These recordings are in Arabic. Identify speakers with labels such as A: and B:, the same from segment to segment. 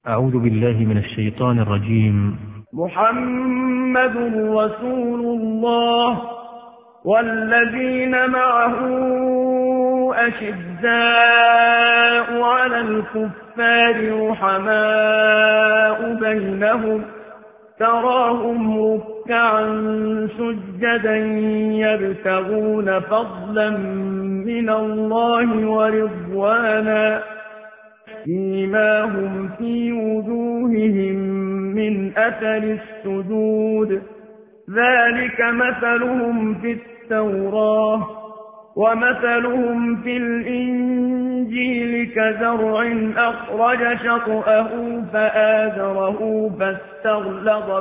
A: أعوذ بالله من الشيطان الرجيم.
B: محمد رسول الله والذين معه أشداء على الكفار رحماء بينهم تراهم ركعا سجدا يبتغون فضلا من الله ورضوانا سيماهم في وجوههم من أثر السجود ذلك مثلهم في التوراة ومثلهم في الإنجيل كزرع أخرج شطأه فآزره فاستغلظ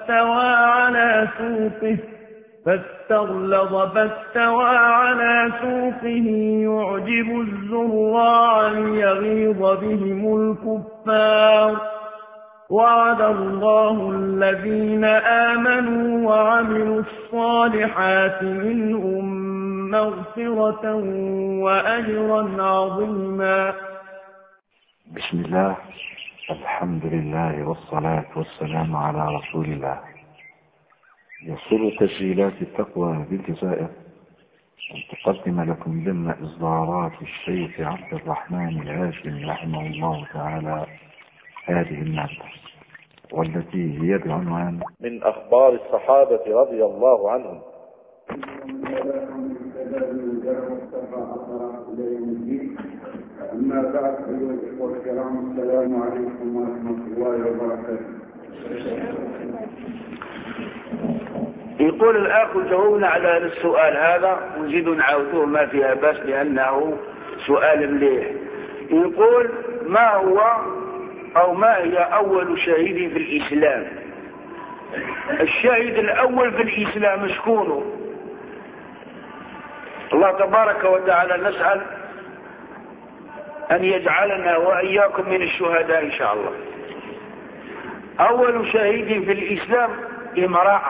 B: فاستوى على سوقه يعجب الزراع ليغيظ بهم الكفار وعد الله الذين آمنوا وعملوا الصالحات منهم مغفرة وأجرا عظيما.
C: بسم الله، الحمد لله والصلاة والسلام على رسول الله. يسر تسجيلات التقوى بالجزائر أن تقدم لكم ضمن إصدارات الشيخ عبد الرحمن الهاشمي رحمه الله تعالى هذه المادة، والتي هي بعنوان
D: من أخبار الصحابة رضي الله عنهم.
E: أما بعد أيها الإخوة الكرام، السلام عليكم ورحمة الله وبركاته.
F: يقول الأخ جاوبنا على السؤال هذا ونزيد نعاودوه ما فيها بس لأنه سؤال مليح. يقول ما هو أو ما هي أول شهيد في الإسلام؟ الشهيد الأول في الإسلام شكونه؟ الله تبارك وتعالى نسأل أن يجعلنا وإياكم من الشهداء إن شاء الله. أول شهيد في الإسلام امرأة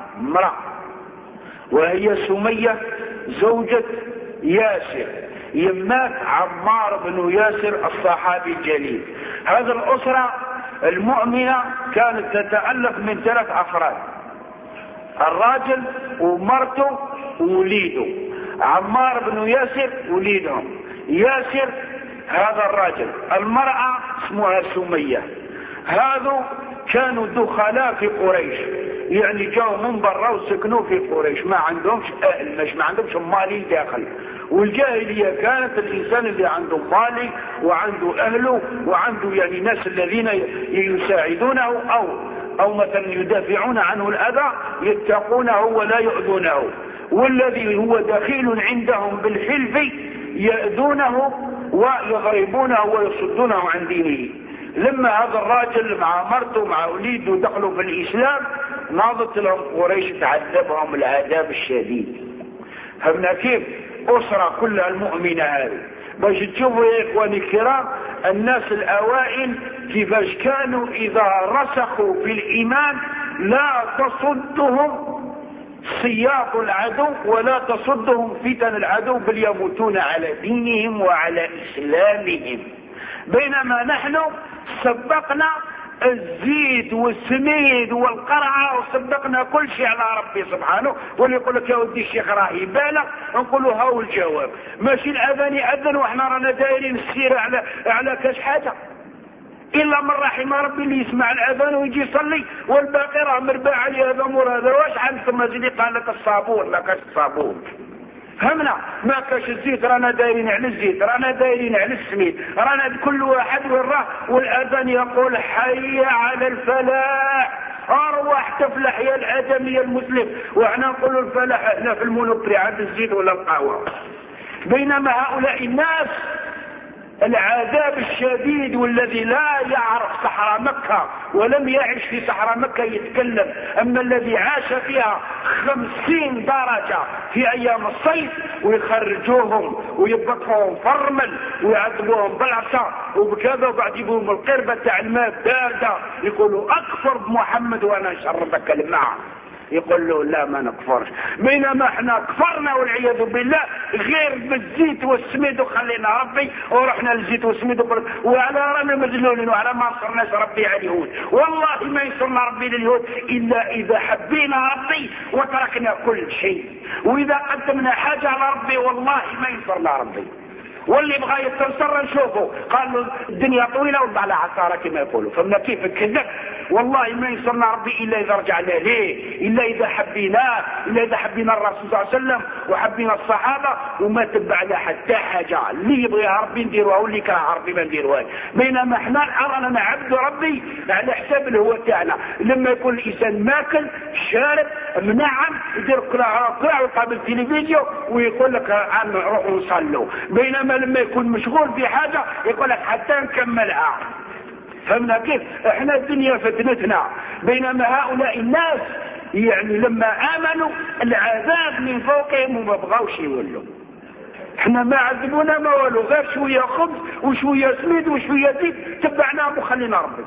F: وهي سمية زوجة ياسر يمات عمار بن ياسر الصحابي الجليل. هذه الأسرة المؤمنة كانت تتألف من 3 أفراد: الراجل ومرته ووليده. عمار بن ياسر وليدهم، ياسر هذا الراجل، المرأة اسمها سمية. هذا كانوا دخلاء في قريش، يعني جاءوا من برا وسكنوا في قريش، ما عندهمش أهل، ما عندهمش مالي داخل. والجاهلية كانت الإنسان اللي عنده مالي وعنده أهله وعنده يعني ناس الذين يساعدونه أو مثلا يدافعون عنه الأذى، يتقونه ولا يؤذونه. والذي هو دخيل عندهم بالحلف يأذونه ويضربونه ويصدونه عن دينه. لما هذا الراجل مع مرته مع وليده دخلوا في الإسلام، ناضت لهم قريش تعذبهم العذاب الشديد. فهمنا كيف؟ أسرة كلها المؤمنة هذه. باش تشوفوا يا إخواني الكرام الناس الأوائل كيفاش كانوا إذا رسخوا في الإيمان لا تصدهم سياط العدو ولا تصدهم فتن العدو، بل يموتون على دينهم وعلى إسلامهم. بينما نحن سبقنا الزيت والسميد والقرعة وسبقنا كل شيء على ربي سبحانه. واللي يقول لك يا ودي الشيخ راه يبالغ، نقولوا هاو الجواب. ماشي الأذان يأذن وإحنا رانا دايرين السيرة على كاش حاجة، إلا من رحم ربي اللي يسمع الأذان ويجي يصلي، والباقي راه مرباع عليه هذا مور هذا. واش عندكم زيدي قال لك الصابون؟ لا كاش الصابون. فهمنا؟ ما كاش الزيت رانا دايرين على الزيت، رانا دايرين على السميد، رانا كل واحد وراه. والأذان يقول حي على الفلاح، أروح تفلح يا الآدمي يا المسلم. وإحنا نقول الفلاح احنا في المونوبري عند الزيت ولا القهوة. بينما هؤلاء الناس العذاب الشديد والذي لا يعرف صحراء مكة ولم يعش في صحراء مكة يتكلم. أما الذي عاش فيها 50 درجة في أيام الصيف ويخرجوهم ويبقوهم فرمل ويعذبوهم بالعصا وبكذا، وبعد يجيبوهم القربة تاع الماء باردة يقولوا أكفر بمحمد وأنا نشربك الماء. يقول له لا ما نكفرش. بينما احنا كفرنا والعياذ بالله غير بالزيت والسميد وخلينا ربي ورحنا للزيت والسميد وعلى رانا مجنونين وعلى ما نصرناش ربي على اليهود. والله ما ينصرنا ربي لليهود إلا إذا حبينا ربي وتركنا كل شيء، وإذا قدمنا حاجة على ربي والله ما ينصرنا ربي. واللي بغى يتنصر نشوفه قال له الدنيا طويله وضع لها عصاره كما يقولوا. فمن كيف كذب والله ما ينصرنا ربي الا اذا رجعنا ليه، الا اذا حبيناه، الا اذا حبينا الرسول صلى الله عليه وسلم وحبينا الصحابه وما تبعنا حتى حاجه. اللي يبغيها ربي نديروها واللي كرهها ربي ما نديروها. بينما احنا ارانا نعبد ربي على حساب الهوى تاعنا. لما يكون الانسان ماكل شارب منعم يدير كراع ويقابل التلفزيون ويقول لك عم روحوا نصلوا. بينما لما يكون مشغول في حاجة يقول لك حتى نكملها. فهمنا كيف؟ احنا الدنيا فتنتنا. بينما هؤلاء الناس يعني لما آمنوا العذاب من فوقهم وما بغاوش يولوا. احنا ما عذبونا ما ولو غير شوية خبز وشوية سميد وشوية زيت تبعناهم وخلينا ربي.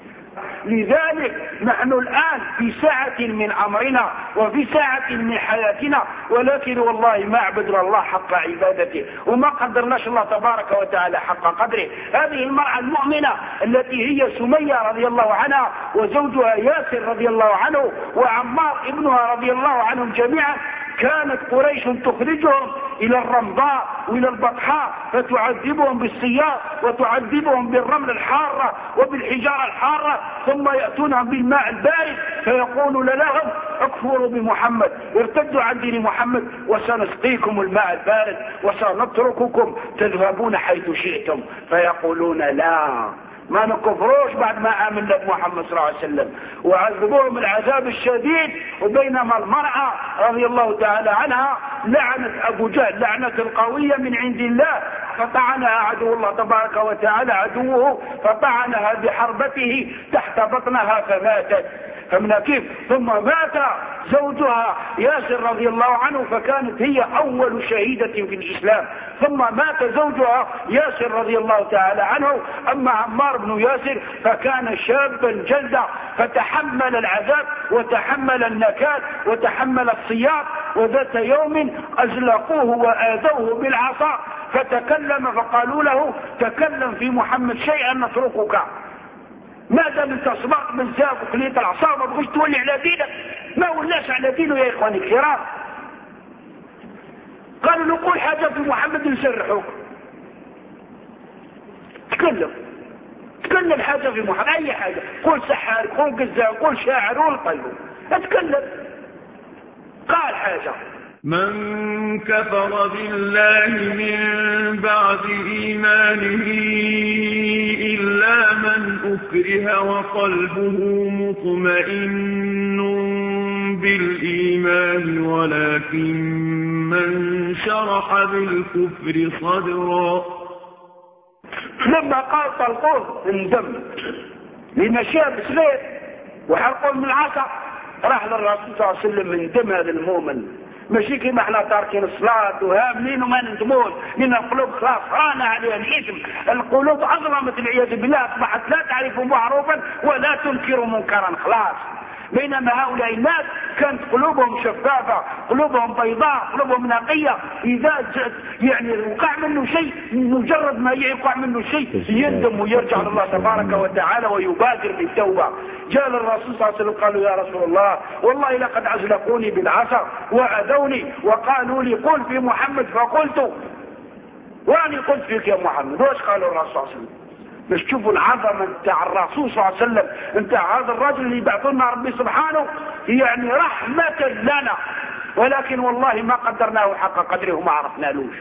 F: لذلك نحن الآن في ساعة من أمرنا وفي ساعة من حياتنا، ولكن والله ما عبدنا الله حق عبادته وما قدرناش الله تبارك وتعالى حق قدره. هذه المرأة المؤمنة التي هي سمية رضي الله عنها وزوجها ياسر رضي الله عنه وعمار ابنها رضي الله عنهم جميعا، كانت قريش تخرجهم إلى الرمضاء وإلى البطحاء فتعذبهم بالسياط وتعذبهم بالرمل الحارة وبالحجارة الحارة، ثم يأتونهم بالماء البارد فيقول لهم اكفروا بمحمد ارتدوا عن دين محمد وسنسقيكم الماء البارد وسنترككم تذهبون حيث شئتم. فيقولون لا ما نكفروش بعد ما آمنا بمحمد صلى الله عليه وسلم، وعذبوهم العذاب الشديد. وبينما المرأة رضي الله تعالى عنها لعنت أبو جهل لعنة القوية من عند الله، فطعنها عدو الله تبارك وتعالى عدوه فطعنها بحربته تحت بطنها فماتت. فمن كيف؟ ثم مات زوجها ياسر رضي الله عنه فكانت هي أول شهيدة في الإسلام. ثم مات زوجها ياسر رضي الله تعالى عنه. أما عمار بن ياسر فكان شابا جلدا فتحمل العذاب وتحمل النكال وتحمل الصياط. وذات يوم أزلقوه وآذوه بالعصا فتكلم فقالوا له تكلم في محمد شيئا نتركك، ما دام انت صبرت من زاب وكلية العصا ما بغيش تولي على دينك. ما ولاش على دينه يا اخواني الكرام. قالوا له قول حاجة في محمد نسرحوك. تكلم حاجة في محمد، اي حاجة، قول سحار قول قزاق قول شاعر قول طيب، اتكلم. قال حاجة
B: من كفر بالله من بعد إيمانه إلا من أكره وقلبه مطمئن بالإيمان ولكن من شرح بالكفر صدرا.
F: لما قال طلقوه اندم لمشاب سليم وحلقوه من العصا راح للرسول صلى الله عليه وسلم من دم هذا المؤمن. ماشي كيما احنا تاركين الصلاة وهاملين وما ندمون لان القلوب خلاص رانا عليها الاسم. القلوب اظلمت العياذ بالله، اصبحت لا تعرف معروفا ولا تنكر منكرا خلاص. بينما هؤلاء الناس كانت قلوبهم شفافة قلوبهم بيضاء قلوبهم نقية. إذا يعني وقع منه شيء مجرد ما يقع منه شيء يندم ويرجع لله تبارك وتعالى ويبادر بالتوبة. جاء للرسول صلى الله عليه وسلم قالوا يا رسول الله والله لقد أزلقوني بالعصا وأذوني وقالوا لي قل في محمد فقلت وأني قلت فيك يا محمد. وش قالوا الرسول صلى الله عليه وسلم؟ مش تشوفوا العظمه بتاع الرسول صلى الله عليه وسلم، انت هذا الرجل اللي بعثنا ربي سبحانه يعني رحمة لنا، ولكن والله ما قدرناه حق قدره وما عرفنالوش.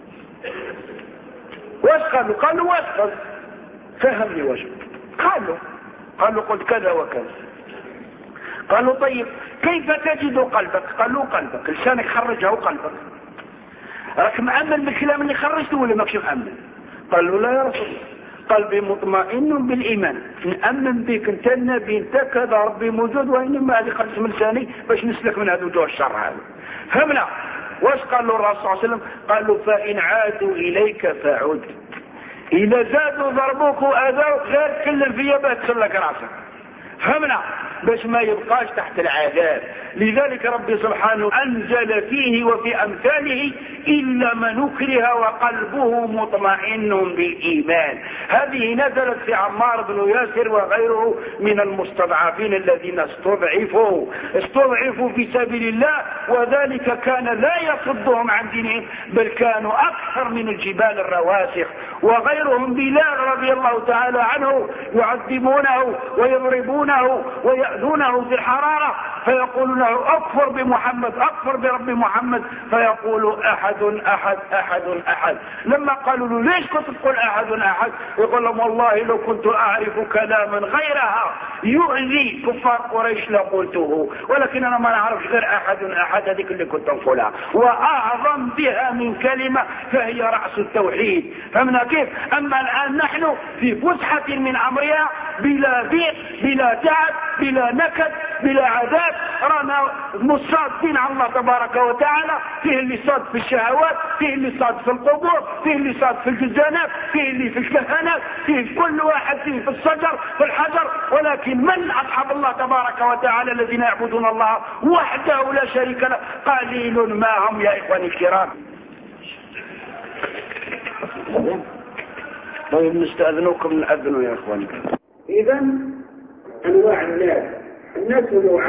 F: واش قالوا واش فهمني واش قالوا قلت كذا وكذا. قالوا طيب كيف تجد قلبك؟ قالوا قلبك لسانك خرجه قلبك. راك مأمن بالكلام اللي خرجته ولا ماكش مأمن؟ قالوا لا يا رسول الله قلبي مطمئن بالإيمان، نأمن بك انت النبي انت كذا ربي موجود وإنما هذه قد من لساني باش نسلك من هذا وجوه الشر هذا. فهمنا واش قالوا الرسول صلى الله عليه وسلم؟ قالوا فإن عادوا إليك فعد، إذا زادوا ضربوك وأذوك غير كل فيا بتسلك راسك. فهمنا باش ما يبقاش تحت العذاب. لذلك ربي سبحانه أنزل فيه وفي أمثاله إلا من أكره وقلبه مطمئن بالإيمان. هذه نزلت في عمار بن ياسر وغيره من المستضعفين الذين استضعفوا في سبيل الله، وذلك كان لا يصدهم عن دينهم، بل كانوا أكثر من الجبال الرواسخ. وغيرهم بلال رضي الله تعالى عنه يعذبونه ويضربونه ويأذونه في الحرارة، فيقول له أكفر بمحمد، أكفر برب محمد، فيقول أحد أحد أحد أحد. لما قالوا له ليش كنت تقول أحد أحد؟ يقول لهم والله لو كنت أعرف كلاما غيرها يؤذي كفار قريش لقلته، ولكن أنا ما نعرفش غير أحد أحد، هذيك اللي كنت أقولها، وأعظم بها من كلمة فهي رأس التوحيد. فهمنا كيف؟ أما الآن نحن في فسحة من أمرها بلا ضيق بلا تعب بلا نكد بلا عذاب، رانا مصادين على الله تبارك وتعالى، فيه اللي صاد في الشهوات، فيه اللي صاد في القبور، فيه اللي صاد في الجزانات، فيه اللي في الكهنات، فيه كل واحد فيه في الشجر في الحجر. ولكن من أصحاب الله تبارك وتعالى الذين يعبدون الله وحده لا شريك له قليل ما هم يا إخواني الكرام. طيب نستأذنكم نأذنوا يا إخواني.
G: إذا أنواع الناس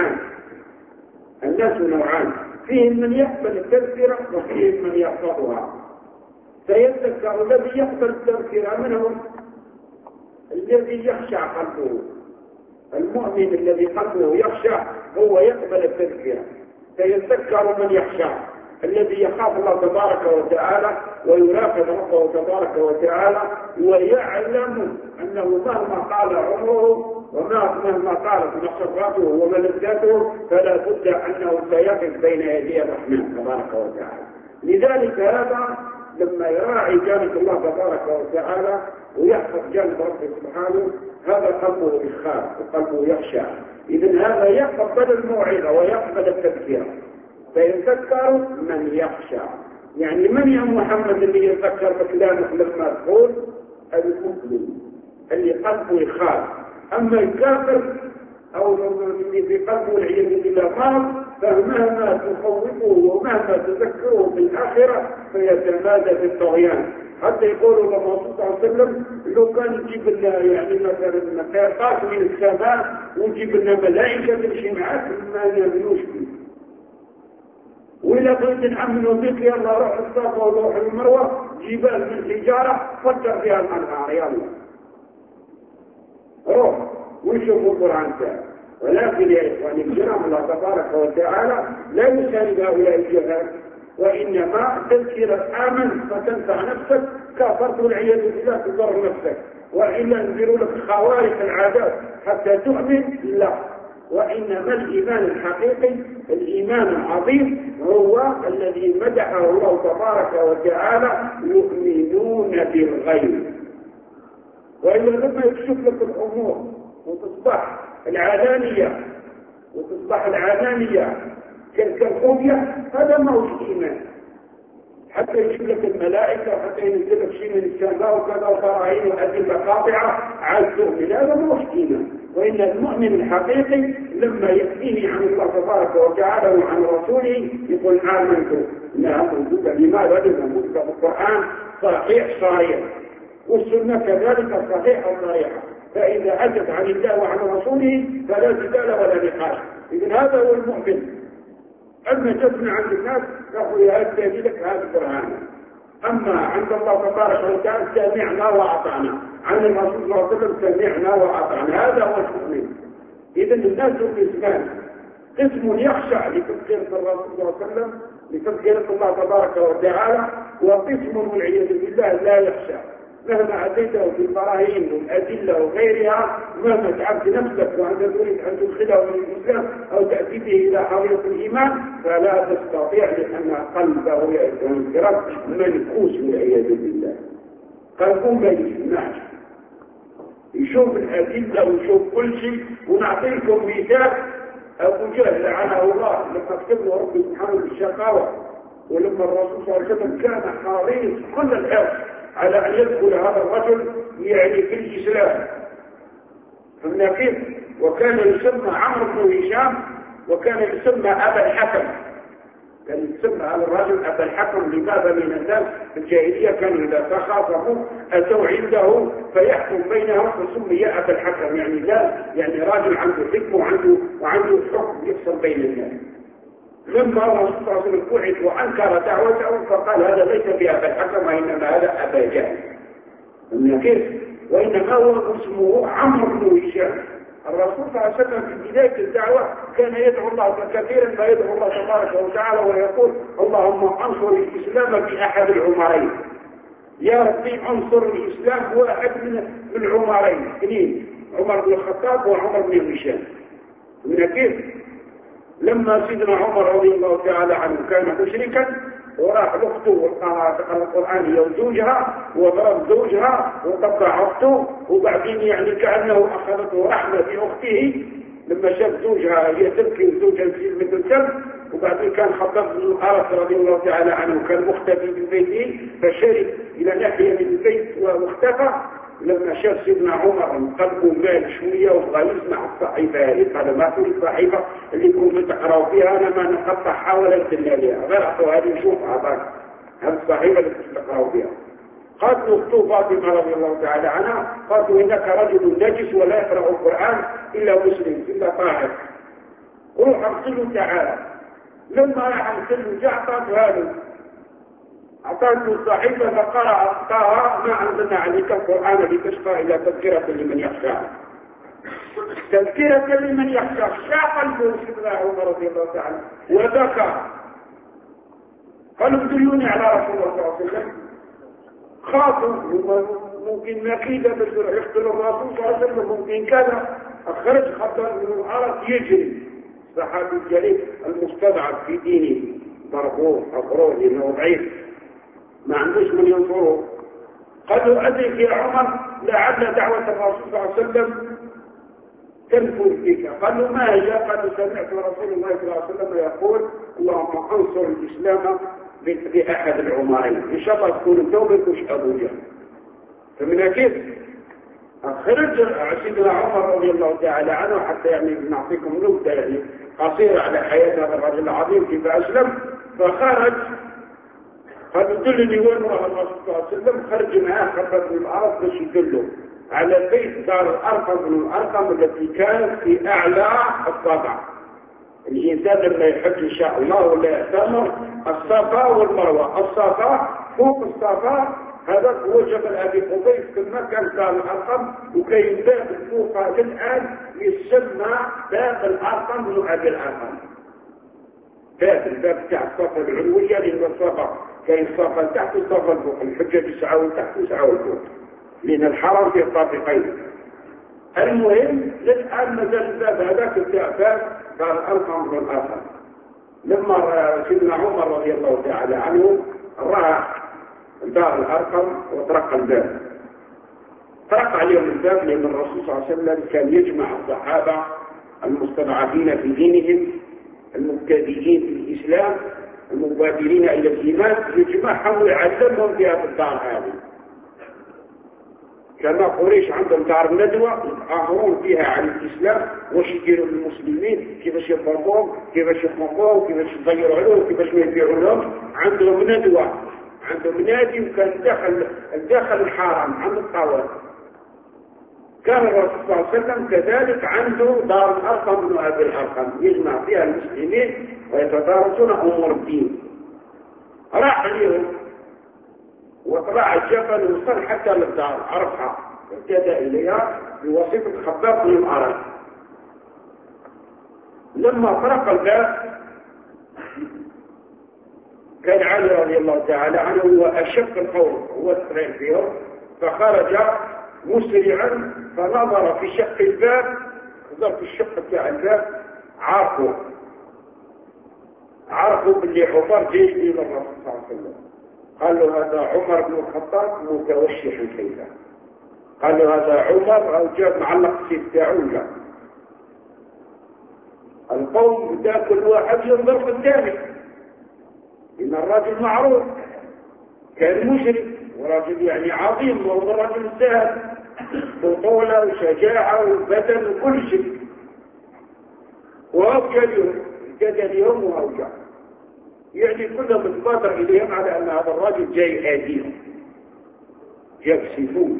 G: نوعان، فيهم من يقبل التذكرة وفيهم من يحفظها. فيذكر الذي يقبل التذكرة منهم الذي يخشع قلبه، المؤمن الذي قلبه يخشع هو يقبل التذكرة. فيذكر من يخشع الذي يخاف الله تبارك وتعالى ويراقب ربه تبارك وتعالى، ويعلم أنه مهما قال عمره ومهما قالت مسراته وملذاته فلا بد أنه سيقف بين يدي الرحمن تبارك وتعالى. لذلك هذا لما يراعي جانب الله تبارك وتعالى ويحفظ جانب ربه سبحانه، هذا قلبه يخاف وقلبه يخشى. إذن هذا يقبل الموعظة ويقبل التذكير. فيذكر من يخشى، يعني من يا محمد اللي يذكر بكلامك لما تقول؟ المسلم اللي قلبه يخاف. أما الكافر أو اللي في قلبه والعياذ بالله مرض، فمهما تخوفه ومهما تذكره بالآخرة فيتمادى في الطغيان. حتى يقولوا للرسول صلى الله عليه وسلم لو كان يجيب لنا يعني مثلا قيرطاس من السماء ويجيب لنا ملائكة تمشي معك ما نؤمنوش به. وإذا كنت نعملوا بك يلا روح الصفا وروح المروة جبال من حجارة فكر فيها الأنهار يلا روح ونشوفوا القرآن تاعه. ولكن يا إخواني الكرام الله تبارك وتعالى لا يساند هؤلاء الجهال، وإنما تذكرة آمن فتنفع نفسك، كافرت والعياذ بالله تضر نفسك. وإلا ينزلوا لك خوارق العادات حتى تؤمن لا. وإنما الإيمان الحقيقي الإيمان العظيم هو الذي مدحه الله تبارك وتعالى يؤمنون بالغيب. وإلا لما يكشف لك الأمور وتصبح العلانية كالخوفية هذا ما هو إيمان. حتى يكشف لك الملائكة وحتى ينزل لك شيء من السماء وكذا وفراعين وأدلة قاطعة عز تؤمن، هذا ما هو إيمان. وإن المؤمن الحقيقي لما يأتيه عن الله تبارك وتعالى وعن رسوله يقول آمنت لا موجودة. لماذا؟ لأنه موجودة في القرآن صحيح صريح، والسنة كذلك صحيحة صريحة. فإذا أتت عن الله وعن رسوله فلا جدال ولا نقاش. إذن هذا هو المؤمن. أما تسمع عند الناس يقول يا أبدأ لك هذا القرآن، أما عند الله تبارك وتعالى سمعنا وأطعنا، عن الرسول صلى الله عليه وسلم سمعنا وأطعنا. هذا هو المؤمن. إذن الناس قسمان، قسم يخشع لتذكير الرسول صلى الله عليه وسلم لتذكير الله تبارك وتعالى، وقسم والعياذ بالله لا يخشع مهما أتيته في البراهين والأدلة وغيرها، مهما تعبت نفسك وأنت تريد أن تدخله من الإسلام أو تأتي به إلى حضرة الإيمان فلا تستطيع، لأن قلبه ينكرك منكوس والعياذ بالله. قلبه ما يسمعش، يشوف الأدلة ويشوف كل شيء. ونعطيكم مثال أبو جهل لعنه الله لما كتب له ربي سبحانه بالشقاوة، ولما الرسول صلى الله عليه وسلم كان حريص كل الحرص على أن يدخل هذا الرجل يعني في الإسلام، فهمنا كيف؟ وكان يسمى عمرو بن هشام، وكان يسمى أبا الحكم، كان يسمى هذا الرجل أبا الحكم. لماذا؟ من الناس في الجاهلية كانوا إذا تخاصموا أتوا عنده فيحكم بينهم، فسمي أبا الحكم، يعني لا يعني راجل عنده حكم وعنده حكم يفصل بين الناس. لما الرسول صلى الله عليه وسلم بعث وأنكر دعوته فقال هذا ليس بأبا الحكم وإنما هذا أبا جهل. من كيف؟ وإنما هو اسمه عمرو بن هشام. الرسول صلى الله عليه وسلم في بداية الدعوة كان يدعو الله كثيرا ما يدعو الله تبارك وتعالى ويقول اللهم انصر الإسلام بأحد العمرين، يا ربي انصر الإسلام بواحد من العمرين اثنين، عمر بن الخطاب وعمر بن هشام. من كيف؟ لما سيدنا عمر رضي الله تعالى عنه كان مشركا وراح لاخته وقرأ القرآن هي وزوجها وضرب زوجها وقطع اخته، وبعدين يعني كأنه اخذته رحمه باخته لما شاف زوجها هي تبكي وزوجها يصير مثل الكلب. وبعدين كان خطاب بن الأرث رضي الله تعالى عنه كان مختفي في بيته فشرب الى ناحيه من البيت واختفى. لما شاف سيدنا عمر قلبه مال شويه وبغى يسمع الصحيفه هذه، قال ما في الصحيفه اللي كنتوا تقراوا فيها انا ما نقطعها ولا ندلنا عليها، غير اعطوا هذه نشوف عطاك هذه الصحيفه اللي كنتوا تقراوا فيها. قالت له اخته فاطمه رضي الله تعالى عنها، قالت انك رجل نجس ولا يقرا القران الا مسلم الا طاهر، روح اغسله تعالى. لما راح اغسله جاء أعطاته الصحيفة فقرأ ما أنزلنا عليك القرآن لتشقى إلى تذكرة لمن يخشى. تذكرة لمن يخشى، شاق قلبه سيدنا عمر رضي الله تعالى وذكر. قالوا دلوني على رسول الله صلى الله عليه وسلم. خاطوا ممكن مكيدة بس يقتل الرسول صلى الله عليه وسلم، ممكن كذا. أخرج خطر من الأرض يجري الصحابي الجليل المستضعف في دينه، ضربوه أخروه لأنه ضعيف ما عندوش من ينصره. قالوا أدرك يا عمر لعل دعوة الرسول صلى الله عليه وسلم تنفذ فيك. قالوا ما هي؟ قالوا سمعت رسول الله صلى الله عليه وسلم يقول اللهم انصر الإسلام بأحد العمرين. إن شاء الله تكون توبك وش أبو جهل. فمن كيف خرج سيدنا عمر رضي الله تعالى عنه، حتى يعني نعطيكم نبذة يعني قصيرة على حياة هذا الرجل العظيم كيف أسلم. فخرج قال دلني وين راه الرسول صلى الله عليه وسلم. خرج معاه خطر من الارض باش يدله على البيت دار الارقم بن الارقم التي كانت في اعلى الصفا. الانسان لما يحج ان شاء الله ولا يعتمر الصفا والمروه، الصفا فوق الصفا هذا هو جبل ابي قبيس في مكان دار الارقم، وكاين باب فوق الان يسمى باب الارقم بن ابي الارقم. الباب تاع الصفا العلويه لان الصفا كاين الصفا تحت والصفا الفوق، الحجه 9 تحت و9 فوق لان الحرم فيه طابقين. المهم للان مازال الباب هذاك تاع باب دار الارقم بن الارقم. لما سيدنا عمر رضي الله تعالى عنه راح دار الارقم وطرق الباب، طرق عليهم الباب لان الرسول صلى الله عليه وسلم كان يجمع الصحابه المستضعفين في دينهم المبتدئين في الإسلام المبادرين إلى الإيمان، يجمعهم ويعلمهم في هذه الدار هذه. كما قريش عندهم دار ندوة يتآمرون فيها عن الإسلام واش يديروا للمسلمين، كيفاش يضربوهم، كيفاش يخنقوهم، كيفاش يضيعوا عليهم، كيفاش ما يبيعوا لهم. عندهم ندوة، عندهم نادي، وكان داخل الحرم عند الطواف. كان الرسول صلى الله عليه وسلم كذلك عنده دار الأرقم بن أبي الأرقم يجمع فيها المسلمين ويتدارسون أمور الدين. راح اليوم وطلع الجبل وصل حتى للدار عرفها، ابتدى إليها بواسطة خباب بن الأرض. لما طرق الباب كان علي رضي الله تعالى عنه هو أشق القوم، هو الصغير فيهم، فخرج مسرعا فنظر في شق الباب، نظر في الشق بتاع الباب عرفوا باللي عمر جيش الى الرسول صلى الله عليه وسلم. قال له هذا عمر بن الخطاب متوشح كذا. قال له هذا عمر او جاب معلق السيف تاعو. لا، القوم بدا كل واحد ينظر في الثاني، ان الرجل معروف كان مشرك ورجل يعني عظيم وهو رجل سهل، بطولة وشجاعة وبدن وكل شيء. وأوجع اليوم وأوجع، يعني كلهم متبادر إليهم على أن هذا الرجل جاي آديهم يكسفون.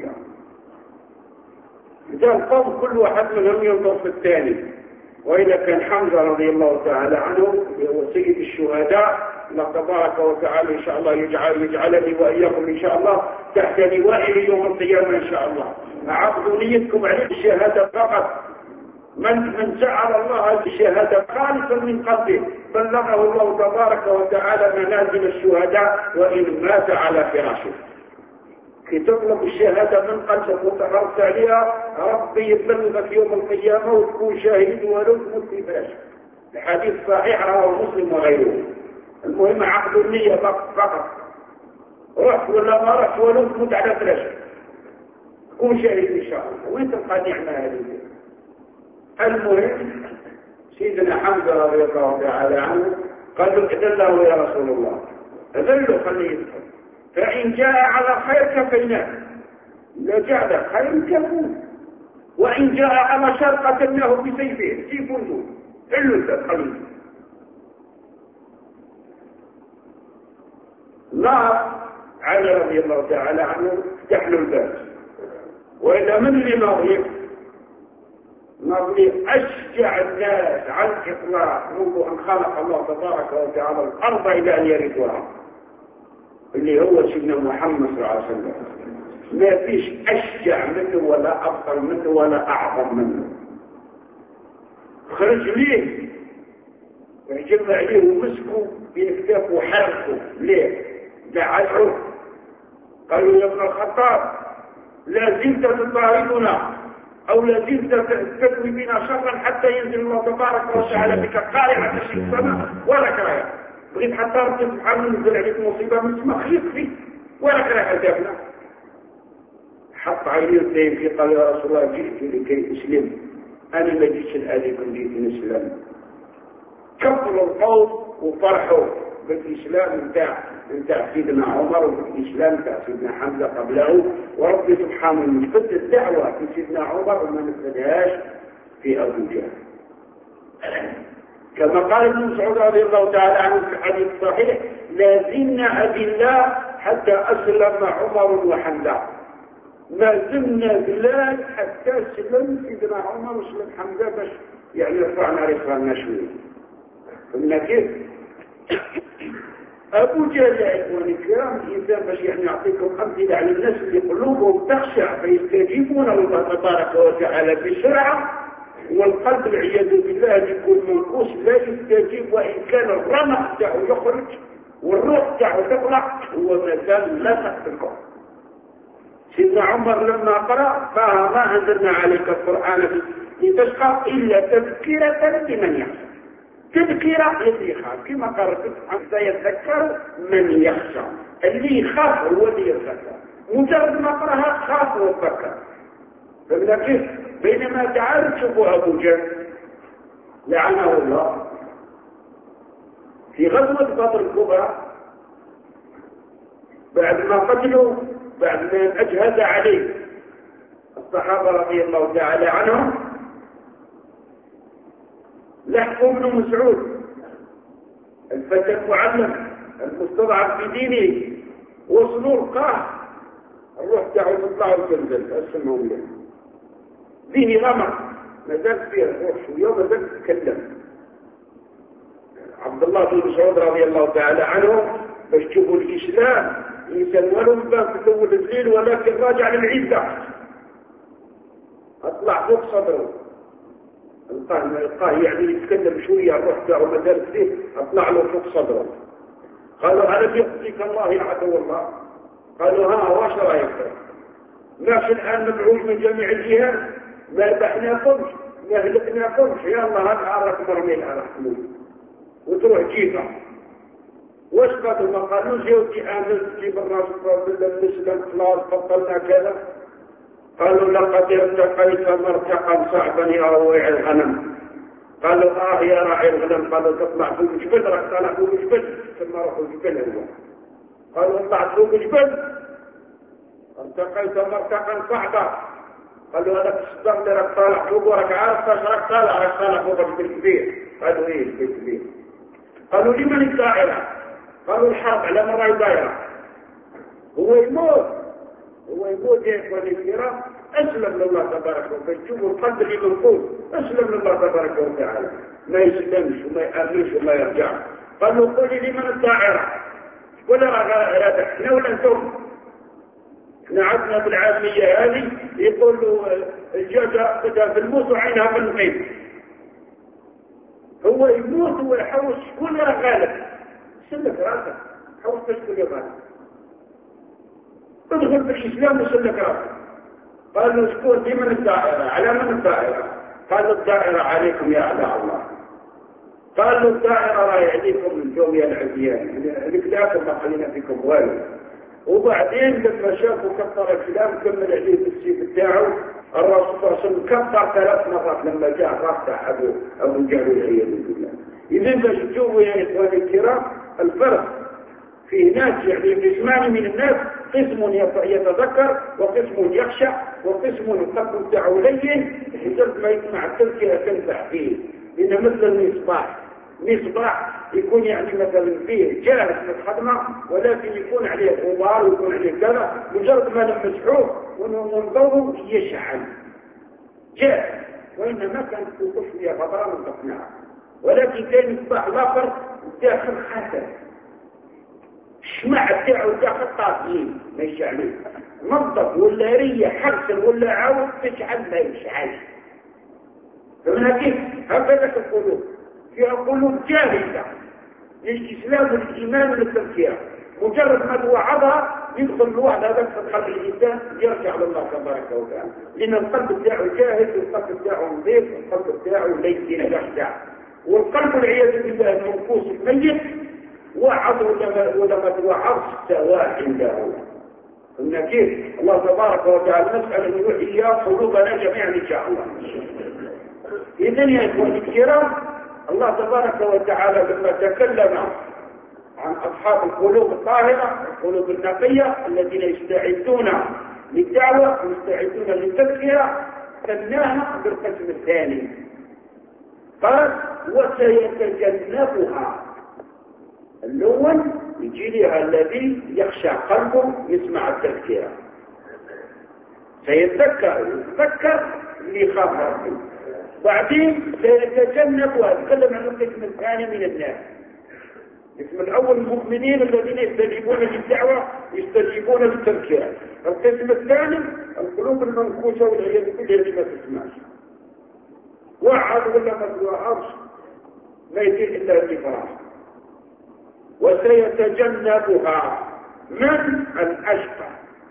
G: إذا القوم كل واحد منهم ينظر في الثاني. وإذا كان حمزة رضي الله تعالى عنه هو سيد الشهداء، الله تبارك وتعالى إن شاء الله يجعلني وإياكم إن شاء الله تحت لوائه يوم القيامة إن شاء الله. أعقدوا نيتكم على الشهادة فقط. من جعل الله الشهادة خالصا من قلبه بلغه الله تبارك وتعالى منازل الشهداء وإن مات على فراشه. كي تطلب الشهادة من قلبك وتحرص عليها، ربي يبلغك يوم القيامة وتكون شاهد ولو تموت في فراشك. الحديث صحيح رواه مسلم وغيره. المهم عقد النية فقط. رحت ولا ما رحت ولو تموت على فراشك تكون شاهد إن شاء الله، وين تبقى نعمة هذه. المهم سيدنا حمزة رضي الله تعالى عنه قال له إذن له يا رسول الله، إذن له خليه يدخل، فإن جاء على خير كفيناه، إذا جاء على خير كفوه، وإن جاء على شر قتلناه بسيفه سيفه إلا خليه. لا علي رضي الله تعالى عنه افتح له الباب، وإذا من اللي نظري أشجع الناس على الإطلاق منذ أن خلق الله تبارك وتعالى الأرض إلى أن يرثها، اللي هو سيدنا محمد صلى الله عليه وسلم. ما فيش أشجع منه ولا أفضل منه ولا أعظم منه. خرج ليه ويجمع عليه ومسكه بكتافه وحرقه ليه؟ دعته قالوا يا ابن الخطاب لا زلت تطاردنا أو لا زلت تكوي بنا شرا حتى ينزل الله تبارك وتعالى بك قارعة في السماء ولا كراهة. بغيت حتى ربي سبحانه ينزل عليك مصيبة من السماء خليك فيه ولا كراهة دافنا. حط عينيه الدين في قال يا رسول الله جئت لكي أسلم، أنا ما جيتش لأذيكم جيت نسلم. كفروا القوم وفرحوا بالإسلام نتاع سيدنا عمر وبالإسلام نتاع سيدنا حمزة قبله، وربي سبحانه يفد الدعوة في سيدنا عمر وما نفذهاش في أبو جهل. كما قال ابن مسعود رضي الله تعالى عنه في الحديث الصحيح لا زلنا أذلاء حتى أسلم عمر وحمزة. ما زلنا ذلال حتى سلم سيدنا عمر وسلم حمزة باش يعني رفعنا رفعنا شوية. قلنا كيف؟ أبو جهل يا إخواني الكرام الإنسان باش يعني يعطيكم أمثلة على الناس اللي قلوبهم تخشع فيستجيبون الله تبارك وتعالى بسرعة، والقلب العياذ بالله يكون منقوص لا يستجيب، وإن كان الرمق تاعه يخرج والروح تاعه تطلع هو ما زال لا تحققه. سيدنا عمر لما قرأ ما أنزلنا عليك القرآن لتشقى إلا تذكرة لمن يخشى. تذكرة للي يخاف، كما قال حتى يتذكر من يخشى. اللي يخاف هو اللي يتذكر، مجرد ما قرأها خاف وتذكر. فبلا كيف؟ بينما تعالوا تشوفوا أبو جهل لعنه الله في غزوة بدر الكبرى بعد ما قتلوا، بعد ما أجهز عليه الصحابة رضي الله تعالى عنهم، لحقوا ابن مسعود الفتى المعلم المستضعف في دينه، وصلوا القاه الروح تاعه تطلع وتنزل اسمهم له به غمر ما زال فيها الروح شويه وما زال تتكلم. عبد الله بن مسعود رضي الله تعالى عنه باش تشوفوا الاسلام انسان ولو بان في اول الليل ولكن راجع للعزه، اطلع فوق صدره القاه يعني يتكلم شويه الروح تاعه ما زالت فيه، اطلع له فوق صدره. قالوا هل يخزيك الله يا عدو الله؟ قالوا ها واش رايك؟ ماشي الان مبعوث من جميع الجهات، ما ذبحناكمش ما هلكناكمش، يا الله هذا عرف مرمي على حمود وتروح جيبه. واش قالوا؟ ما قالوش يا امن تجيب الراس بالنسبه خلاص بطلنا كذا. قالوا لقد ارتقيت مرتقا صعبا يا رويع الغنم. قالوا يا راعي الغنم. قالوا تطلع فوق الجبل. راح طلع فوق الجبل ثم راحوا الجبل هو. قالوا اطلع فوق الجبل. ارتقيت مرتقا صعبا قال له هذا الصدام اللي راك طالع فوق وراك عارف باش راك طالع فوق بالكبير. قالوا ايه بالكبير؟ قالوا لمن الدائرة؟ قالوا الحرب على مرة دائرة. هو يموت يا اخواني الكرام. اسلم لله تبارك وتعالى. شوفوا القلب اللي منقول، اسلم لله تبارك وتعالى، ما يسلمش وما يأمنش وما يرجع. قالوا قولي لمن الدائرة؟ ولا راه احنا ولا انتم؟ احنا عدنا بالعامية هذه يقول له الجاجة بدها في الموت وعينها في الغيب. هو يموت ويحوش شكون راه غالب؟ سلك راسك، حوش تشكل يا غالب، ادخل في الإسلام وسلك راسك. قال له شكون؟ دي من الدائرة. على من الدائرة؟ قال الدائرة عليكم يا أعداء الله. قال له الدائرة راهي عليكم من جو يا العديان، الكلاب ما خلينا فيكم والو. وبعدين لما شافوا كثر الكلام كمل عليه بالسيف بتاعه. الرسول صلى الله عليه وسلم كبر 3 مرات لما جاء راح أبو جهل والعياذ بالله. إذا باش تشوفوا يا إخواني الكرام الفرق في ناس، يعني قسمان من الناس، قسم يتذكر وقسم يخشى وقسم القلب بتاعه لين حسب ما يسمع التذكرة تنفع فيه. لأن مثل المصباح يكون يعني مثلا فيه جاهز في الخدمة ولكن يكون عليه غبار ويكون عليه كذا، مجرد ما نمسحوه وننظره يشعل جاهز. وإنما كانت تكون فيها غبرة من تصنعها، ولكن كان مصباح الآخر داخل خاتم الشمع بتاعه داخل طاقين ما يشعلوه، نظف ولا ريح حرسل ولا عاود تشعل ما يشعل. فمن كيف هكذا القلوب فيها قلوب جاهزة للاستسلام والإيمان والتذكير. مجرد ما توعظها يدخل الوعد هذا في قلب الإنسان يرجع لله تبارك وتعالى، لأن القلب بتاعه جاهز والقلب بتاعه نظيف والقلب بتاعه ليس يخشع. والقلب والعياذ بالله المنقوص الميت وعظ ولا ما توعظ سواء عنده. قلنا كيف الله تبارك وتعالى نسأل أن يحيي قلوبنا جميعا إن شاء الله. إذن يا إخواني الكرام الله تبارك وتعالى لما تكلم عن أصحاب القلوب الطاهرة القلوب النقية الذين يستعدون للدعوة ويستعدون للتذكرة سماها بالقسم الثاني. قال وسيتجنبها. الأول يجي لها الذي يخشى قلبه يسمع التذكرة، سيتذكر اللي يخاف ربه. بعدين سيتجنبها. يتكلم عن القسم الثاني من الناس. القسم الأول المؤمنين الذين يستجيبون للدعوة يستجيبون للتذكرة. القسم الثاني القلوب المنكوسة والعياذ بالله اللي ما تسمعش. وعد ولا ما توعظش ما يصير إلا الإفراط. وسيتجنبها من الأشقى.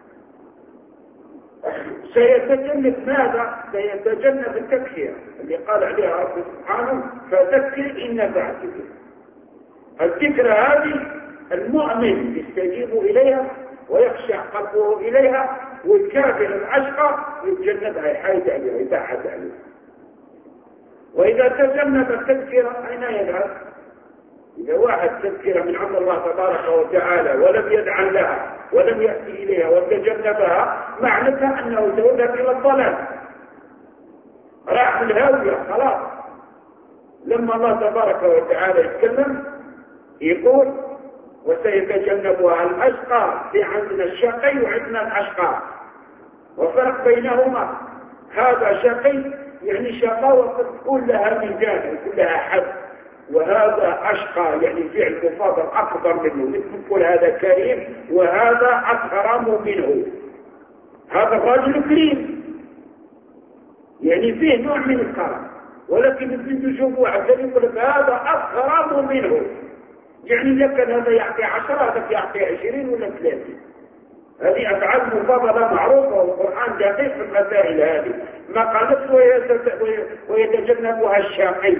G: سيتجنب ماذا؟ سيتجنب التذكير اللي قال عليها رب سبحانه فذكر إن نفعت الذكر. هذه المؤمن يستجيب إليها ويخشع قلبه إليها، والكافر الأشقى يتجنبها يحايد عليها يبعد عليها. وإذا تجنب التذكرة أين يذهب؟ إذا واحد تذكرة من عند الله تبارك وتعالى ولم يدعن لها ولم يأتي إليها وتجنبها معناتها أنه سيذهب إلى الضلال، راح الهاوية خلاص. لما الله تبارك وتعالى يتكلم يقول وسيتجنبها الأشقى. في عندنا الشقي وعندنا الأشقى وفرق بينهما. هذا شقي يعني شقاوة تكون لها ميزان وكل لها حد، وهذا أشقى يعني فعل مفاضل أكبر منه، مثل تقول هذا كريم وهذا أكرم منه. هذا الرجل كريم يعني فيه نوع من الكرم، ولكن مثل تشوفوا عزل يقول هذا أكرم منه، يعني لك هذا يعطي 10 هذا يعطي 20 ولا 30. هذه أفعال مفاضلة معروفة والقرآن دقيق في المسائل هذه. ما قالت ويتجنبها الشاقي.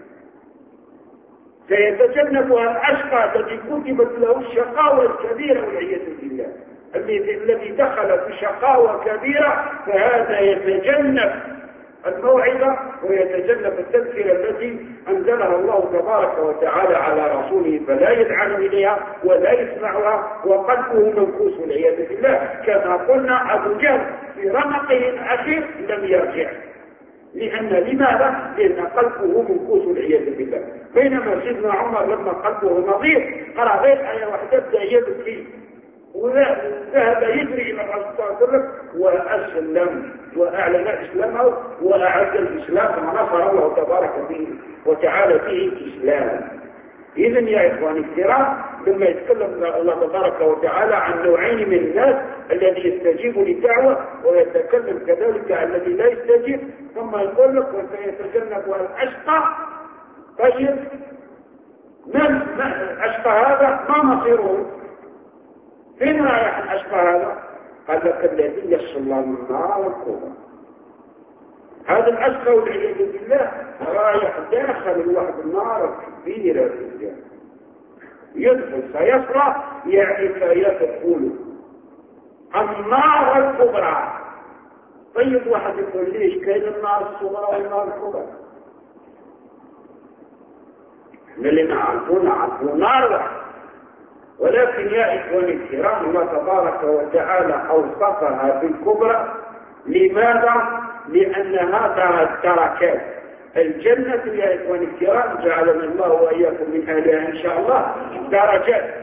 G: سيتجنبها الأشقى الذي كتبت له الشقاوة الكبيرة والعياذ بالله. الذي دخل في شقاوة كبيرة فهذا يتجنب الموعظة ويتجنب التذكرة التي أنزلها الله تبارك وتعالى على رسوله، فلا يدعن إليها ولا يسمعها وقلبه منكوس والعياذ بالله. كما قلنا أبو جهل في في رمقه الأخير لم يرجع. لماذا؟ لأن قلبه منكوس والعياذ بالله. بينما سيدنا عمر لما قلبه نظيف قرأ غير آية واحدة بدأ يبكي وذهب يجري إلى الرسول صلى الله عليه وسلم وأسلم وأعلن إسلامه وأعز الإسلام ونصر الله تبارك وتعالى به الإسلام. إذن يا إخواني الكرام لما يتكلم الله تبارك وتعالى عن نوعين من الناس الذي يستجيب للدعوة ويتكلم كذلك عن الذي لا يستجيب ثم يقول لك وسيتجنبها الأشقى. طيب من أشقى هذا ما مصيره؟ فين رايح الأشقى هذا؟ قال لك الذي يصل النار والكفر. هذا الأشقى والعياذ بالله رايح داخل الواحد النار كبيرة جدا يدخل سيصلى يعني سيدخل النار الكبرى. طيب واحد يقول ليش كاين النار الصغرى والنار الكبرى؟ احنا اللي نعرفه نار واحد. ولكن يا إخواني الكرام الله تبارك وتعالى أوصفها بالكبرى. لماذا؟ لأنها دركات. الجنة يا إخواني الكرام جعلنا الله وإياكم من أهلها إن شاء الله درجات.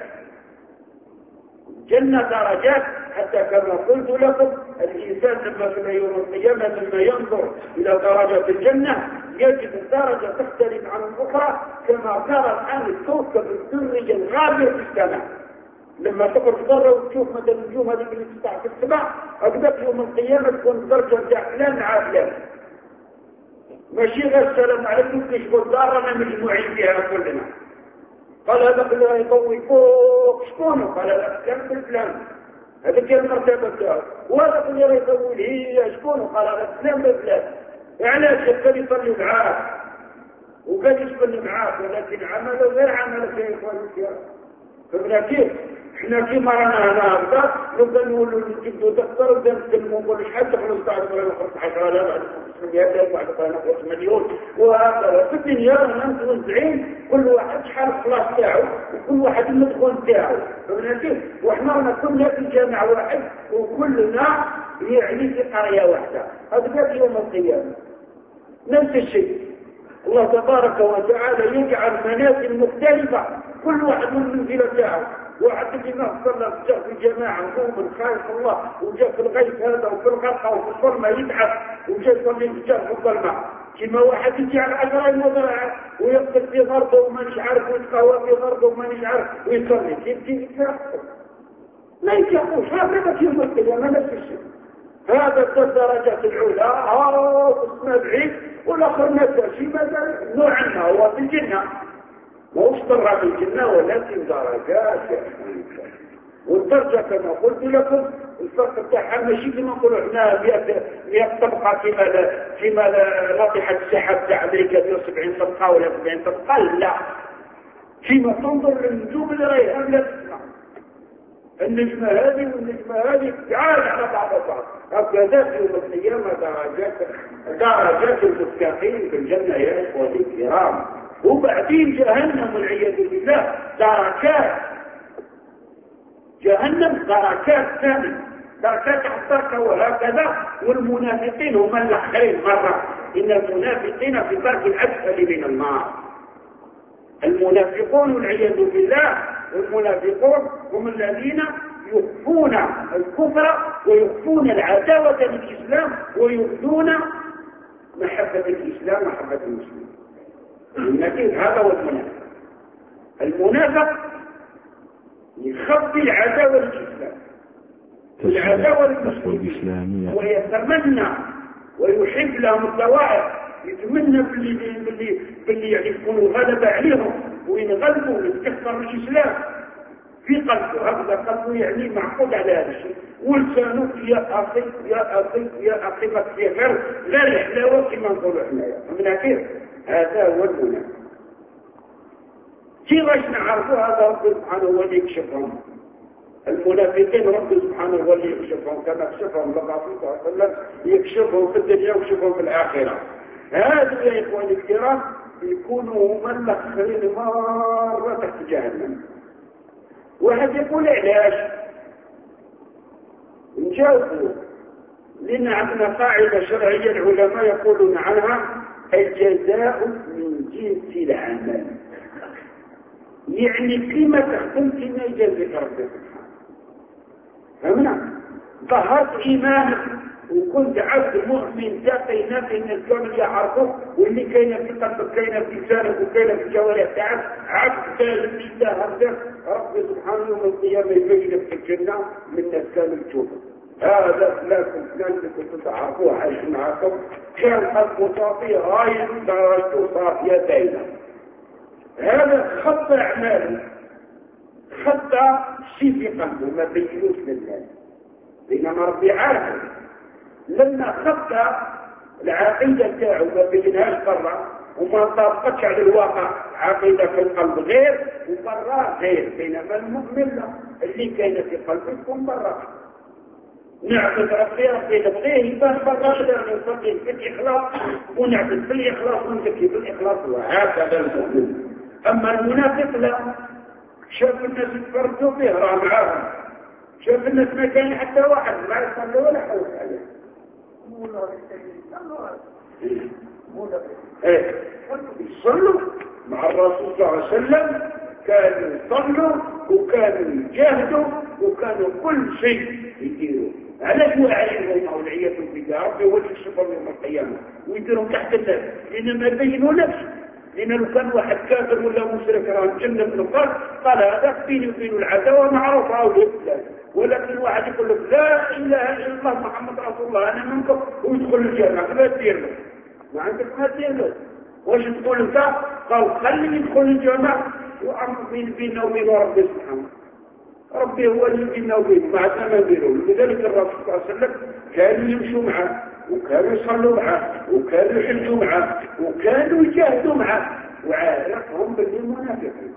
G: الجنة درجات حتى كما قلت لكم الإنسان لما في يوم القيامة لما ينظر إلى درجة الجنة يجد الدرجة تختلف عن الأخرى كما ترى الآن الكوكب الدري الغابر في السماء. لما تخرج برا وتشوف مثلا النجوم هذه اللي تطلع في السماء أقدر يوم القيامة تكون الدرجة بتاع فلان مع فلان. ماشي غير السلام عليكم تشبه دارنا مجموعين فيها كلنا. قال هذا كله يطوي فوق شكونه؟ قال لا فلان فلان هذا كان المرتبة بتاعه. وهذا كله يطوي هي شكونه؟ قال هذا فلان فلان. علاش كان يصلي معاك وكان يصلي معاك ولكن عمله غير عملك يا إخواني الكرام. فمن كيف؟ احنا كيما رانا هنا هكذا نبدا نقولوا نجبدوا دفتر ونبدا نتكلموا نقولوا شحال دخلوا الساعه ولا 15000 بعد 500,000 بعد 5 مليون وهكذا. في الدنيا رانا متوزعين كل واحد شحال الخلاص تاعو وكل واحد المدخول تاعو. فمن كيف؟ واحنا رانا كلنا في جامع واحد وكلنا يعني في قريه واحده. هذا يوم القيامه نفس الشيء. الله تبارك وتعالى يجعل منازل مختلفة كل واحد من المنزلة تاعه. واحد الإمام صلى جاء في الجماعة وهو من خالق الله وجاء في الغيث هذا وفي الغرقة وفي الظلمة يتعب وجاء يصلي الرجال في الظلمة. كما واحد يجي على 10 مزرعة ويقتل في غربه ومانيش عارف ويتقوى في غربه ومانيش عارف ويصلي كيف ما يتقوش. هذا في يوم القيامة نفس الشيء. هذا الدرجات العلى اسمه بعيد والآخر نفسه مثلا نوع ما هو في الجنة وهو اشترى في الجنة ولكن درجات. والدرجة كما قلت لكم الفرق بتاعها ماشي كما نقولوا احنا 100 طبقة كما رابحة السحاب تاع أمريكا 170 طبقة ولا 70 طبقة. لا فيما تنظر للنجوم اللي راهي عاملة النجمة هذه والنجمة هذه تعال على بعض. هكذا في يوم القيامة درجات المتقين في الجنة يا إخواني الكرام. وبعدين جهنم والعياذ بالله دركات. جهنم دركات ثانية دركات حتى وهكذا. والمنافقين هم الآخرين مرة. إن المنافقين في الدرك الأسفل من النار. المنافقون والعياذ بالله والمنافقون هم الذين يخفون الكفر ويخفون العداوة للإسلام ويخفون محبة الإسلام ومحبة المسلمين. النتيجة هذا هو المنافق. المنافق يخفي العداوة للإسلام العداوة للمسلمين ويتمنى ويحب لهم الدوائر. يتمنى باللي يعني يكونوا غلبة عليهم وينغلبوا ويتكثر الإسلام في قلبه. هذا قلبه يعني معقود على هذا الشيء. ولسانه يا أخي يا أخي يا أخي ما تفكر لا الحلاوة كما نقولوا احنا من كيف. هذا هو المنافق. كيفاش نعرفوا هذا رب سبحانه هو اللي يكشفهم. المنافقين رب سبحانه هو اللي يكشفهم كما كشفهم الرسول صلى الله عليه وسلم يكشفهم في الدنيا ويكشفهم في الآخرة. هذا يا إخواني الكرام يكونوا هم الأخرين مرة تحت جهنم. واحد يقول علاش؟ نجاوبوا لأن عندنا قاعدة شرعية العلماء يقولون عنها الجزاء من جنس العمل، يعني كما تخدم كما يجازيك ربك سبحانه. فهمنا؟ ظهرت إيمانك وكنت عبد مؤمن تقي نفسك الناس كامل يعرفوك، واللي كاينه في قلبك كاينه في لسانك وكاينه في الجوارح تاعك، عبد كامل لله هكذا ربي سبحانه يوم القيامه يبين في الجنه من الناس كامل تشوفه. هذا فلان فلان اللي كنتوا تعرفوه عايش معاكم كان قلبه صافي غايه درجته صافيه دايما. هذا خط اعماله، خط شيء في قلبه ما بينوش للناس، بينما ربي عارف. لما خط العقيده تاعو ما بينهاش برا وما طابقتش على الواقع، عقيده في القلب غير وبرا غير، بينما المؤمن اللي كاينه في قلبه تكون برا. نعبد ربي نبغيه يبان برا، نصلي في الاخلاص ونعبد بالاخلاص ونزكي بالاخلاص، وهكذا المؤمن. اما المنافق لا، شاف الناس يتفرجوا فيه راه معاهم، شاف الناس ما كان حتى واحد ما يصلي ولا حوس عليه. يصلوا مع الرسول صلى الله عليه وسلم، كانوا يصلوا وكانوا يجاهدوا وكانوا كل شيء يديروا. علاش يعينهم والعياذ بالله ربي هو اللي يشوفهم يوم القيامه ويديرهم تحت الناس، لان ما بينولكش. لان لو كان واحد كافر ولا مشرك راه الجنه من القلب قال هذا بيني وبين العداوه معروفه او الاسلام، ولكن واحد يقول لك لا اله الا الله محمد رسول الله انا منكم ويدخل الجنه، ما تدير له؟ ما عندك ما تدير له. واش تقول انت؟ قال خلي يدخل الجنه وامر بيننا وبين ربي سبحانه. ربي هو اللي بيننا وبينه ما عندنا ما نديروا. لذلك الرسول صلى الله عليه وسلم كانوا يمشوا معه وكانوا يصلوا معه وكانوا يحجوا معه وكانوا يجاهدوا معه، وعارفهم بالمنافقين.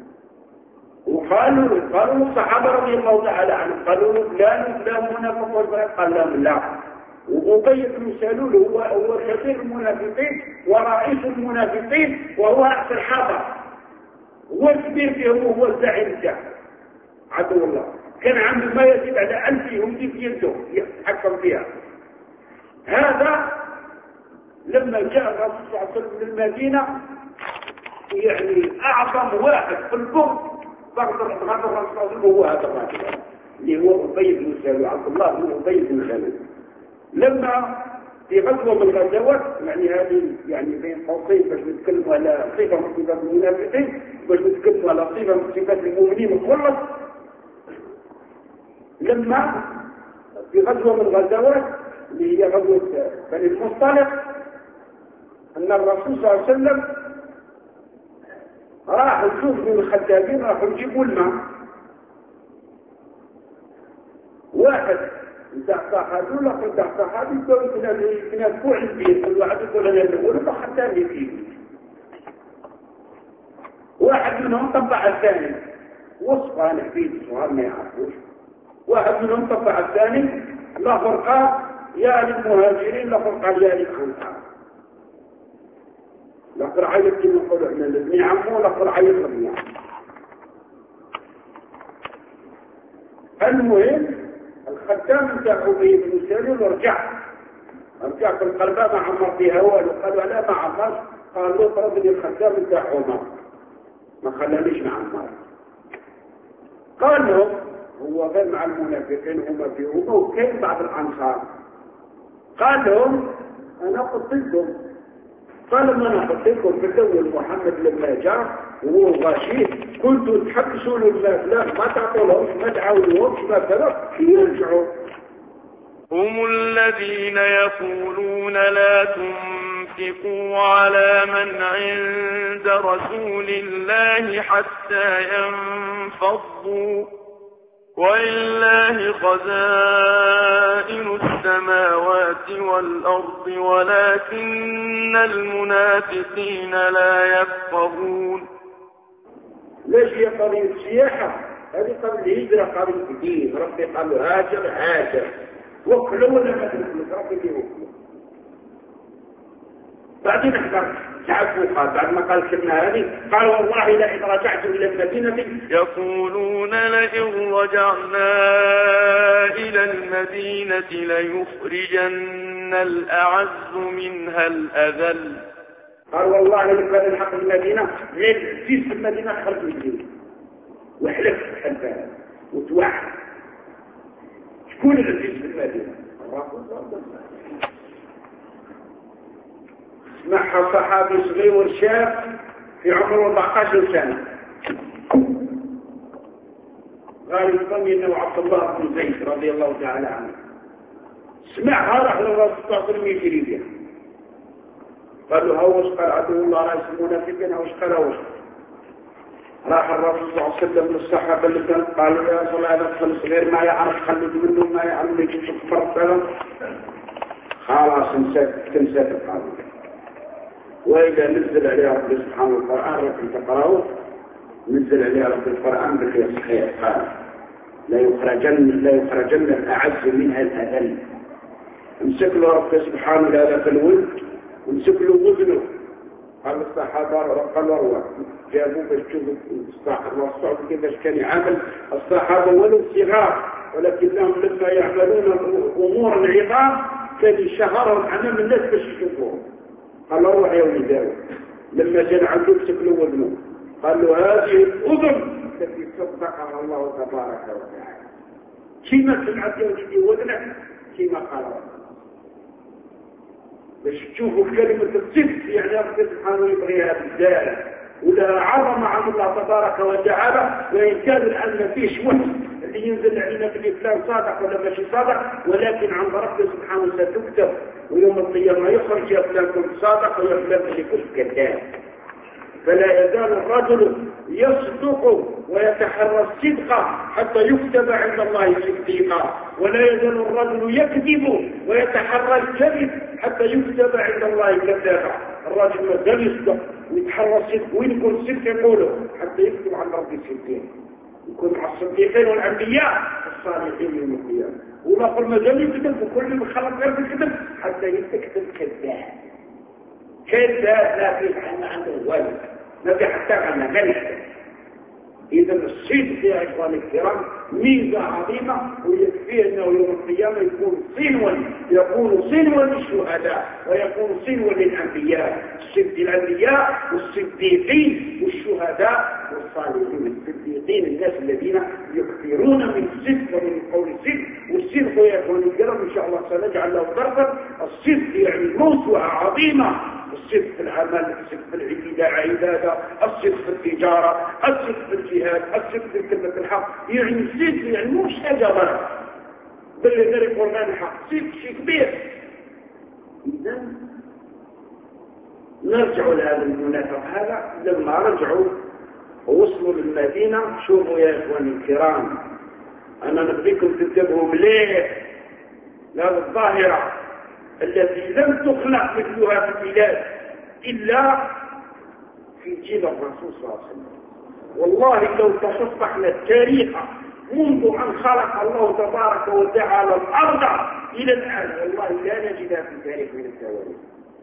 G: وقالوا الصحابه رضي الله تعالى عنهم قالوا فلان منافق والبلد، قال لهم لا. وأبي بن سلول هو كبير المنافقين ورئيس المنافقين وهو رأس الحضر، هو الكبير فيهم وهو الزعيم تاعهم عدو الله. كان عنده ما يزيد على 1000 يهودي في يده يتحكم فيها. هذا لما جاء الرسول صلى الله عليه وسلم للمدينة، يعني أعظم واحد في البر بعد الرسول صلى الله عليه وسلم هو هذا الرجل اللي هو أبي بن سلول، عبد الله بن أبي بن سلول. لما في غزوة من الغزوات، يعني هذه يعني بين قوسين باش نتكلموا على صفة من صفات المنافقين، باش نتكلموا على صفة من صفات المؤمنين الخلص. لما في غزوة من الغزوات اللي هي غزوة بني المصطلق، أن الرسول صلى الله عليه وسلم راح يشوف من الخدامين راحوا يجيبوا الماء. واحد نتاع صحابي ولا نتاع صحابي كنا فوق البيت، كل واحد يقول انا الاول وخدامي فيه. واحد منهم طبع الثاني، وصفه انا حبيت الصغار ما يعرفوش. واحد منهم طبع الثاني، لا فرقه يا للمهاجرين لا فرقه يا للانصار. لا فرقه يمكن نقولوا احنا لابن عمه ولا فرقه يطلب عمه. المهم الخدام بتاع أبي بن سلول رجع في القلبة ما عمر فيها والو، قالوا لا ما عمرش، قال له طردني الخدام بتاع عمر ما خلانيش مع عمر. قال لهم هو غير مع المنافقين هما فيهم وكاين بعض الأنصار. قال لهم أنا قتلتم. قال ما أنا قتلتكم في الأول محمد لما جاء وهو غاشي كنتوا تحبسوا للناس لا ما تعطولهمش ما تعاونوهمش ما كذا يرجعوا.
B: هم الذين يقولون لا تنفقوا على من عند رسول الله حتى ينفضوا ولله خزائن السماوات والأرض ولكن المنافقين لا يفقهون.
G: ليش هي قضية السياحة؟ هذه قضية الهجرة، قضية الدين. ربي قال له هاجر وكلوا ولا ما تاكلوا، ربي يوكلوا. بعدين احضر تعبوا بعد ما قال الكلمة هذه قال والله لئن رجعت إلى المدينة
B: يقولون لئن رجعنا إلى المدينة ليخرجن الأعز منها الأذل.
G: قال والله لو كان الحق المدينة غير في المدينة خرج المدينة وحلف الحلفان وتوعد شكون العزيز في المدينة؟ اسمعها صحابي صغير شاب في عمره 14 سنة قال يسمي انه عبد الله بن زيد رضي الله تعالى عنه. سمعها راح للرسول صلى الله عليه وسلم يجري بها قال له هوش قال عدو الله راس المنافقين هوش قال هوش. راح الرسول صلى الله عليه وسلم للصحابه اللي كانوا قالوا يا رسول الله هذا الطفل صغير ما يعرف خلد منه ما يعرف يجي فرق خلاص تنسى القانون. وإذا نزل عليها رب سبحانه القرآن لكن تقرأوه نزل عليها رب القرآن باللي صحيح قال لا يخرجن الأعز منها الأذل. امسك له رب سبحانه هذا الولد وامسك له وزنه. قال الصحابة قالوا روح جابوا باش تشوفوا الصحابة كيفاش كان يعامل الصحابة ولو صغار ولكنهم لما يعملون أمور العظام كان يشهرهم أمام الناس باش يشوفوهم. قال له روح يا ولداوي لما جاء عنده مسك له وزنه قال له هذه الأذن التي صدقها الله تبارك وتعالى كما سمعت يا ولدي وزنك كما قال باش تشوفوا كلمة الصدق يعني ربي سبحانه يبغيها بالذات ولا عظمة عن الله تبارك وتعالى. وإن كان الآن ما فيش وحي اللي ينزل علينا في الإسلام صادق ولا ماشي صادق ولكن عند ربي سبحانه ستكتب ويوم القيامة يخرج يا فلان كنت صادق ويا فلان اللي كنت كذاب. فلا يزال الرجل يصدق ويتحرى الصدق حتى يكتب عند الله صديقا ولا يزال الرجل يكذب ويتحرى الكذب حتى يكتب عند الله كذابا. الرجل ما زال يصدق ويتحرى الصدق وين يكون الصدق يقوله حتى يكتب عند ربي صديق يكون مع الصديقين والأنبياء الصالحين يوم القيامة. ونقول ما زال يكذب وكل من خلق غير الكذب حتى يكتب كذاب كذاب لا في عنده والد ما في حتى عنا غير. إذا الصدق يا إخواني الكرام ميزة عظيمة ويكفي أنه يوم القيامة يكون صنوا للشهداء ويكون صنوا للأنبياء. الصدق الأنبياء والصديقين والشهداء والصالحين. الصديقين الناس الذين يكثرون من الصدق ومن قول الصدق. والصدق يا إخواني الكرام إن شاء الله سنجعل له ضربا. الصدق يعني موسوعة عظيمة. الصدق في العمل الصدق في العبادة الصدق في التجارة الصدق في الجهاد الصدق في كلمة الحق. يعني الصدق يعني مش حاجة غلط بل غير القرآن الحق صدق شيء كبير. إذا نرجع لهذا المنافق هذا لما رجعوا ووصلوا للمدينة. شوفوا يا إخواني الكرام أنا نبغيكم تنتبهوا مليح لهذه الظاهرة التي لم تخلق مثلها في البلاد إلا في جيل الرسول صلى الله عليه وسلم. والله لو تصفحنا التاريخ منذ أن خلق الله تبارك وتعالى الأرض إلى الآن والله لا نجدها في تاريخ من التواريخ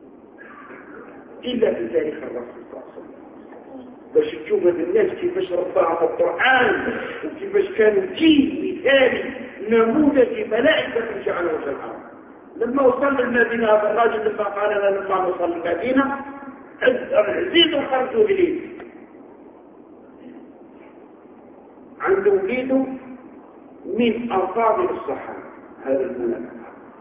G: إلا في تاريخ الرسول صلى الله عليه وسلم. باش تشوف الناس كيفاش رباهم القرآن وكيفاش كانوا جيل مثالي نموذج ملائكة جعلوا وجه الأرض. لما وصل المدينة هذا الراجل لما قال لنا لما وصل المدينة عزيز خرجوا إليه عنده وليده من أفاضل الصحابة. هذا المنافق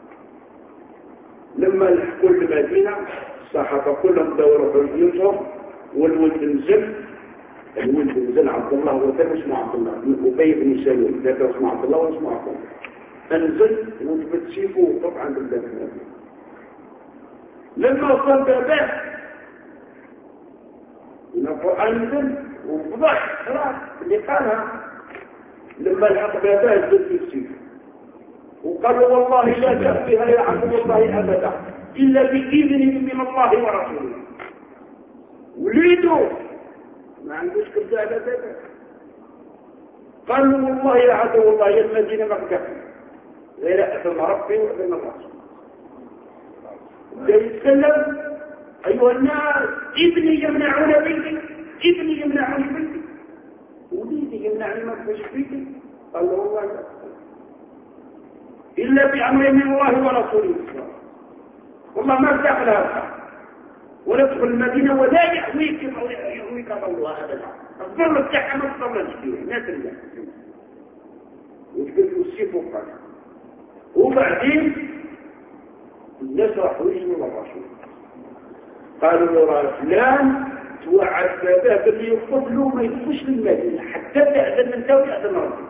G: لما لحقوا المدينة الصحابة كلهم دوروا بيوتهم والولد نزل عبد الله وثاني اسمه عبد الله أبي بن سلول ذاك اسمه عبد الله واسمه عبد الله انزل وتشوفوا طبعا بالله لما وصل باباه القرآن نزل وفضح خلاص اللي قالها لما الحق باباه نزل السيف وقالوا والله لا تخفيها يا عبد الله ابدا الا باذن من الله ورسوله. وليده ما عندوش كذابه ابدا قالوا والله يا عدو الله يا المدينه مقدسه غير أثم ربي وأثم الرسول. جاي يتكلم
F: أيها الناس ابني يمنعون بيتي، ابني يمنعون بيتي، وليدي يمنعني ما فيش بيتي. قال له والله لا إلا بأمر من الله ورسوله، والله ما دخل هذا ولا تدخل المدينة ولا يحويك الله أبدا. الظل بتاعها ما تطلعش فيه الناس اللي وتقول له السيف وقال. وبعدين الناس راحوا يجوا للرسول قالوا له فلان توعد باباه باللي يقبلوا ما يدخلش للمدينة حتى تأذن من تاوي أذن ربي.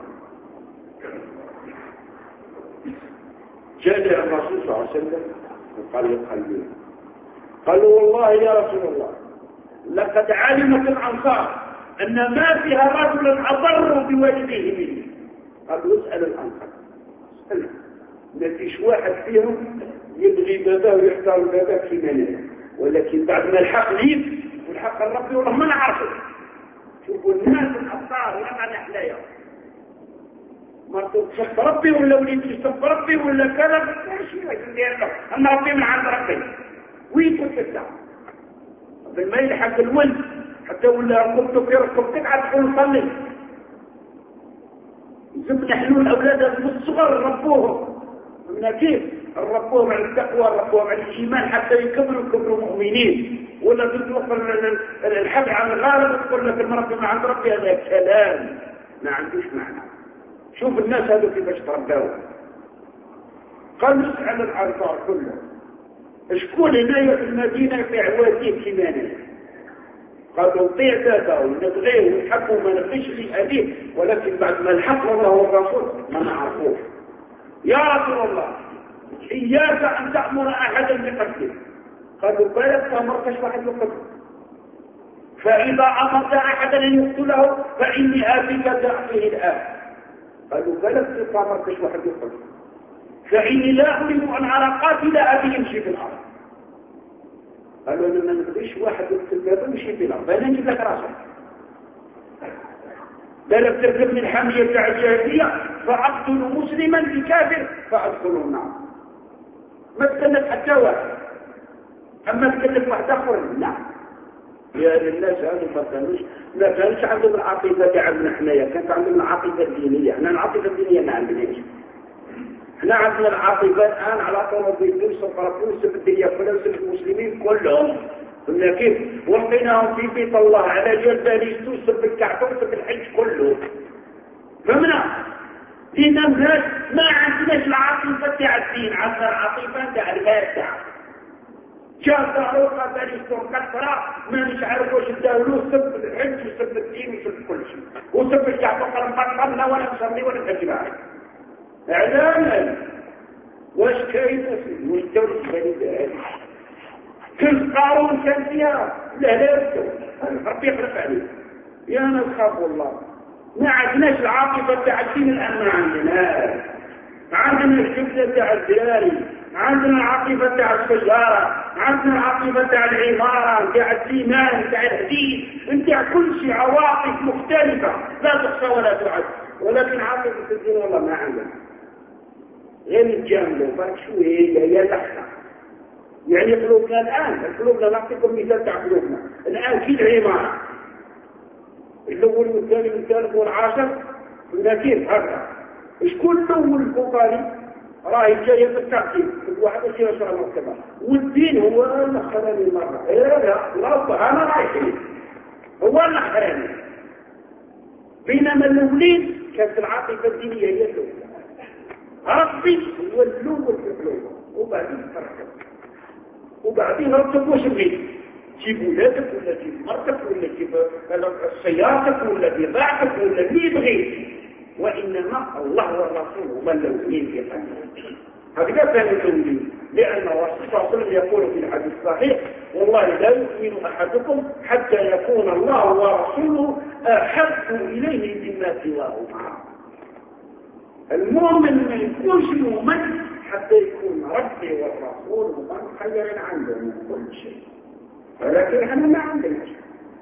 F: جاء الرسول صلى الله عليه وسلم وقال له قالوا والله يا رسول الله لقد علمت الأنصار أن ما فيها رجلا أضر بوالديه مني. قالوا اسأل الأنصار، ما فيش واحد فيهم يبغي باباه ويختار باباه كما نرى، ولكن بعد ما الحق ليك والحق الربي والله ما نعرفه. شوفوا الناس الأبطال ولا معنى حلايا ما تصف ربي ولا وليد تصف ربي ولا كذا ماشي يقول له أن ربي من عند ربي وين تفتح قبل ما يلحق الولد حتى ولا ركبته في ركبتك عاد تقول صلي. زبنا حلول أولادها من الصغر ربوهم من كيف ربوهم على التقوى ربوهم على الإيمان حتى يكبروا مؤمنين. ولا تتوقع الحبل عن الغالب تقول لك المربي من عند ربي هذا كلام ما عندوش معنى. شوف الناس هذو كيفاش تربوا. قال نسأل الأنصار كلهم شكون هنايا في المدينة في عواتيه كيمانه؟ قالوا طيع ذاته ونبغيه ونحبه ما نبغيش لي أبيه، ولكن بعد ما الحق الله والرسول ما نعرفوه. يا رسول الله إياك أن تأمر أحدا بقتله. قالوا بالك تأمركش واحد يقتله، فإذا أمرت أحدا أن يقتله فإني آتيك تأتيه الآن. قالوا بالك تأمركش واحد يقتله، فإني لا أريد أن أرى قاتل أبي يمشي في الأرض. قالوا لما نبغيش واحد يقتل بابا يمشي في الأرض أنا نجيب لك راسك. بالك تركب من حمية تاع الجاهلية فأقتل مسلما بكافر فأدخله النار. ما تكلف حتى واحد، أما تكلف واحد آخر لا. يا للناس هذا ما كانش عندهم العاطفة تاعنا حنايا، كانت عندهم العاطفة الدينية. احنا العاطفة الدينية ما عندناش. احنا عندنا العاطفة الآن على طول بيدوس وقرطوس بالدنيا كلها وسب المسلمين كلهم. قلنا كيف وقيناهم في بيت الله على جلد يدوس بالكعبة وسب الحج كله. فهمنا؟ دينا ما عندناش العاطفة تاع الدين، عندنا العاطفة تاع المادة. جاء طاروقة باريستون كثرة ما مش عارف واش الدولو سب الحج وسب الدين وسب كل شيء وسب الشعب وقال مطلنا ولا نصلي ولا نكذب عليك. اعلاما واش كاين واش الدولة البلد كل قارون كان فيها لا ربي يخلف عليه. يا ناس خافوا الله ما عندناش العاطفة تاع الدين الآن ما عندنا الجبلة تاع الدياري، عندنا العاطفة تاع السجارة، عندنا العاطفة تاع العمارة تاع الإيمان تاع الحديث تاع كل شيء عواطف مختلفة لا تحصى ولا تعد. ولكن عاطفة الدين والله ما عندنا غير الجاملة فرق شوية هي الأحسن. يعني قلوبنا الآن قلوبنا نعطيكم مثال تاع قلوبنا الآن في العمارة الأول والثاني والثالث والعاشر قلنا كيف هكذا شكون الأول البخاري راهي جاية بالتعقيد واحد يصير يشرب مرتبة والدين هو الأخراني مرة لا أنا رايحين هو الأخراني. بينما الأولين كانت العاطفة الدينية هي الأولى. ربي هو الأول في القلوب وبعدين تركب وبعدين ربك واش بغيت تجيب ولادك ولا تجيب مرتك ولا تجيب سيارتك ولا بضاعتك ولا اللي بغيت، وإنما الله والرسول هما الأولين في حياتك. هكذا كان الأولين لأن الرسول صلى الله عليه وسلم يقول في الحديث الصحيح والله لا يؤمن أحدكم حتى يكون الله ورسوله أحب إليه مما سواهما. المؤمن ما يكونش مؤمن حتى يكون ربي والرسول هما مخيرين عنده من كل شيء، ولكن احنا ما عندناش.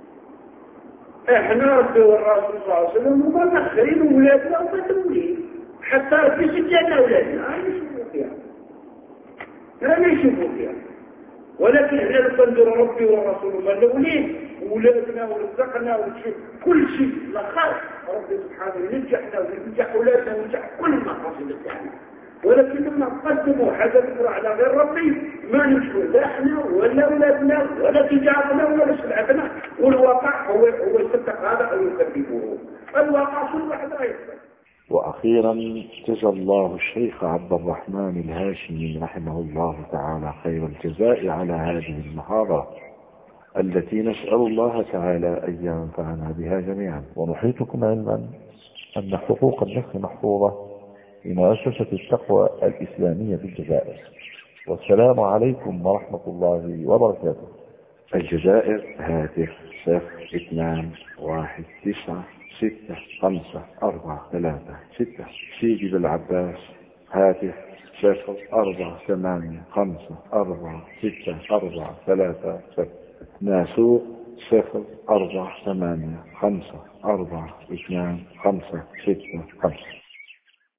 F: احنا ربي والرسول صلى الله عليه وسلم هما مخيرين ولادنا ومدلولين حتى في سجادنا ولادنا ما يشوفوا فيها.
G: ولكن احنا نقدر ربي والرسول ملولين ولادنا ورزقنا ونشوف كل شيء لخير. ربي سبحانه ينجحنا وينجح اولادنا وينجح كل مقاصد تاعنا، ولكن لما نقدموا حاجه اخرى على غير ربي ما نمشوا لا احنا ولا اولادنا ولا تجارتنا ولا سلعتنا، والواقع هو يصدق هذا او يكذبه. الواقع كل واحد يصدق.
C: وأخيرا جزى الله الشيخ عبد الرحمن الهاشمي رحمه الله تعالى خير الجزاء على هذه المحاضرة التي نسأل الله تعالى أن ينفعنا بها جميعا. ونحيطكم علما أن حقوق النفس محفوظة لمؤسسة التقوى الإسلامية في الجزائر. والسلام عليكم ورحمة الله وبركاته. الجزائر هاتف 0219654336. سيدي بالعباس هاتف 0485464637. ناسوق 0485425565.